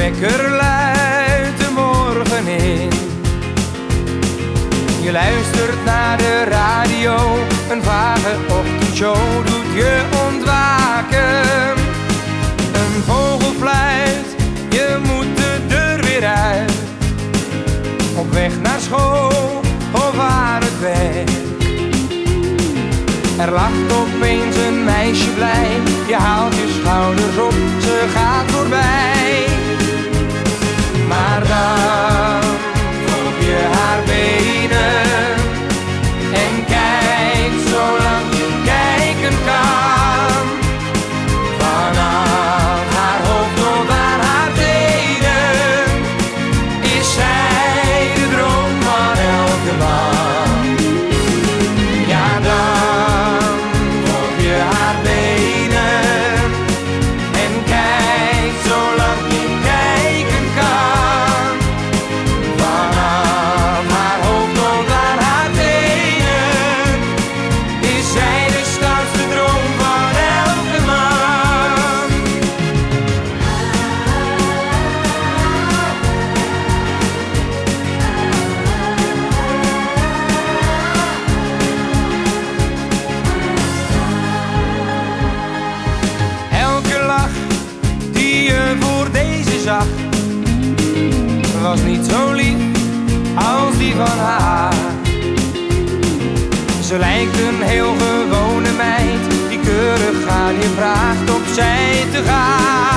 wekker luidt de morgen in. Je luistert naar de radio, een vage ochtendshow doet je ontwaken. Een vogel fluit, je moet de deur weer uit. Op weg naar school of aan het werk. Er lacht opeens een meisje blij, je haalt je schouders op, ze gaat voorbij. Maar dan volg je haar benen en kijkt zolang je kijken kan. Vanaf haar hoofd tot aan haar tenen is zij de droom van elke man. Ja, dan volg je haar benen en kijkt zolang je kijken kan. Vanaf haar hoofd tot aan haar tenen is zij de stoutste droom van elke man. Elke lach die je voor deze zag was niet zo lief als die van haar. Ze lijkt een heel gewone meid die keurig aan je vraagt opzij te gaan.